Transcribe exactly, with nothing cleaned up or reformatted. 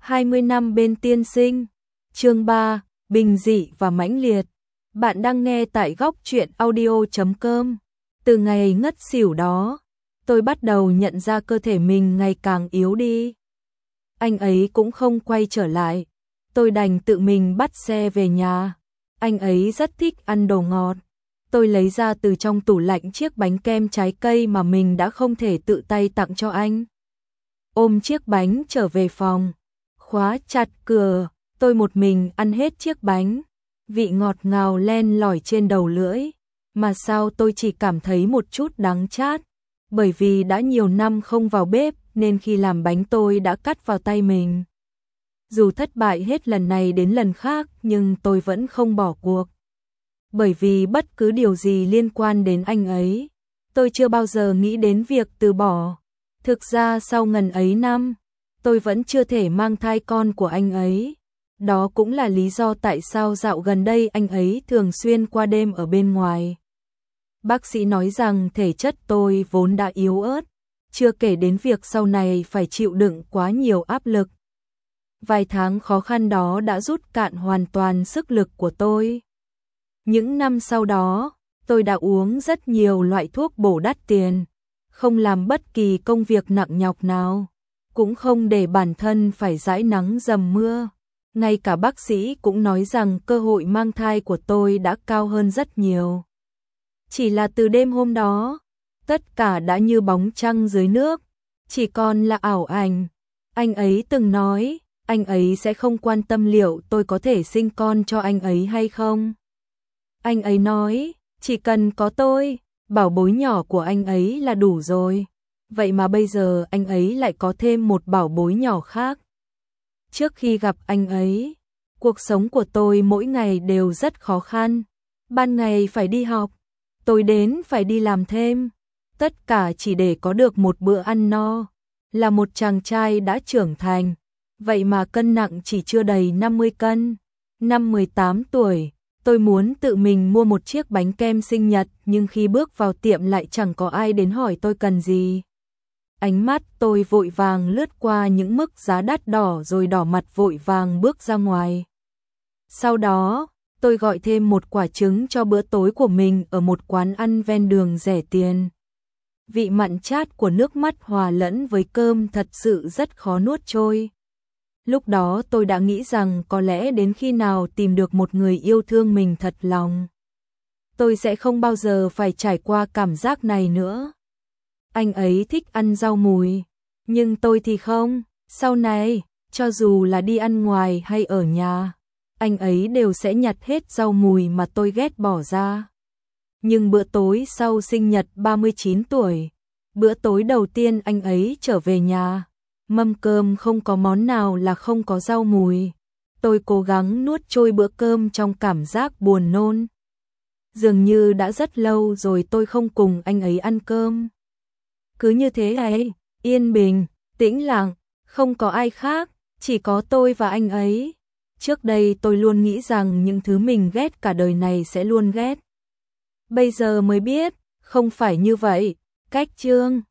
hai mươi năm bên tiên sinh. Chương ba, bình dị và mãnh liệt. Bạn đang nghe tại góc truyện audio chấm com. Từ ngày ngất xỉu đó, tôi bắt đầu nhận ra cơ thể mình ngày càng yếu đi. Anh ấy cũng không quay trở lại. Tôi đành tự mình bắt xe về nhà. Anh ấy rất thích ăn đồ ngọt. Tôi lấy ra từ trong tủ lạnh chiếc bánh kem trái cây mà mình đã không thể tự tay tặng cho anh. Ôm chiếc bánh trở về phòng, khóa chặt cửa, tôi một mình ăn hết chiếc bánh. Vị ngọt ngào len lỏi trên đầu lưỡi, mà sao tôi chỉ cảm thấy một chút đắng chát, bởi vì đã nhiều năm không vào bếp nên khi làm bánh tôi đã cắt vào tay mình. Dù thất bại hết lần này đến lần khác nhưng tôi vẫn không bỏ cuộc. Bởi vì bất cứ điều gì liên quan đến anh ấy, tôi chưa bao giờ nghĩ đến việc từ bỏ. Thực ra sau ngần ấy năm, tôi vẫn chưa thể mang thai con của anh ấy. Đó cũng là lý do tại sao dạo gần đây anh ấy thường xuyên qua đêm ở bên ngoài. Bác sĩ nói rằng thể chất tôi vốn đã yếu ớt, chưa kể đến việc sau này phải chịu đựng quá nhiều áp lực. Vài tháng khó khăn đó đã rút cạn hoàn toàn sức lực của tôi. Những năm sau đó, tôi đã uống rất nhiều loại thuốc bổ đắt tiền, không làm bất kỳ công việc nặng nhọc nào, cũng không để bản thân phải dãi nắng dầm mưa. Ngay cả bác sĩ cũng nói rằng cơ hội mang thai của tôi đã cao hơn rất nhiều. Chỉ là từ đêm hôm đó, tất cả đã như bóng trăng dưới nước, chỉ còn là ảo ảnh. Anh ấy từng nói, anh ấy sẽ không quan tâm liệu tôi có thể sinh con cho anh ấy hay không. Anh ấy nói, chỉ cần có tôi, bảo bối nhỏ của anh ấy là đủ rồi. Vậy mà bây giờ anh ấy lại có thêm một bảo bối nhỏ khác. Trước khi gặp anh ấy, cuộc sống của tôi mỗi ngày đều rất khó khăn. Ban ngày phải đi học, tối đến phải đi làm thêm. Tất cả chỉ để có được một bữa ăn no. Là một chàng trai đã trưởng thành, vậy mà cân nặng chỉ chưa đầy năm mươi cân. Năm mười tám tuổi, tôi muốn tự mình mua một chiếc bánh kem sinh nhật, nhưng khi bước vào tiệm lại chẳng có ai đến hỏi tôi cần gì. Ánh mắt tôi vội vàng lướt qua những mức giá đắt đỏ rồi đỏ mặt vội vàng bước ra ngoài. Sau đó, tôi gọi thêm một quả trứng cho bữa tối của mình ở một quán ăn ven đường rẻ tiền. Vị mặn chát của nước mắt hòa lẫn với cơm thật sự rất khó nuốt trôi. Lúc đó tôi đã nghĩ rằng có lẽ đến khi nào tìm được một người yêu thương mình thật lòng, tôi sẽ không bao giờ phải trải qua cảm giác này nữa. Anh ấy thích ăn rau mùi, nhưng tôi thì không. Sau này, cho dù là đi ăn ngoài hay ở nhà, anh ấy đều sẽ nhặt hết rau mùi mà tôi ghét bỏ ra. Nhưng bữa tối sau sinh nhật ba mươi chín tuổi, bữa tối đầu tiên anh ấy trở về nhà, mâm cơm không có món nào là không có rau mùi. Tôi cố gắng nuốt trôi bữa cơm trong cảm giác buồn nôn. Dường như đã rất lâu rồi tôi không cùng anh ấy ăn cơm. Cứ như thế ấy, yên bình, tĩnh lặng, không có ai khác, chỉ có tôi và anh ấy. Trước đây tôi luôn nghĩ rằng những thứ mình ghét cả đời này sẽ luôn ghét. Bây giờ mới biết, không phải như vậy. Cách chương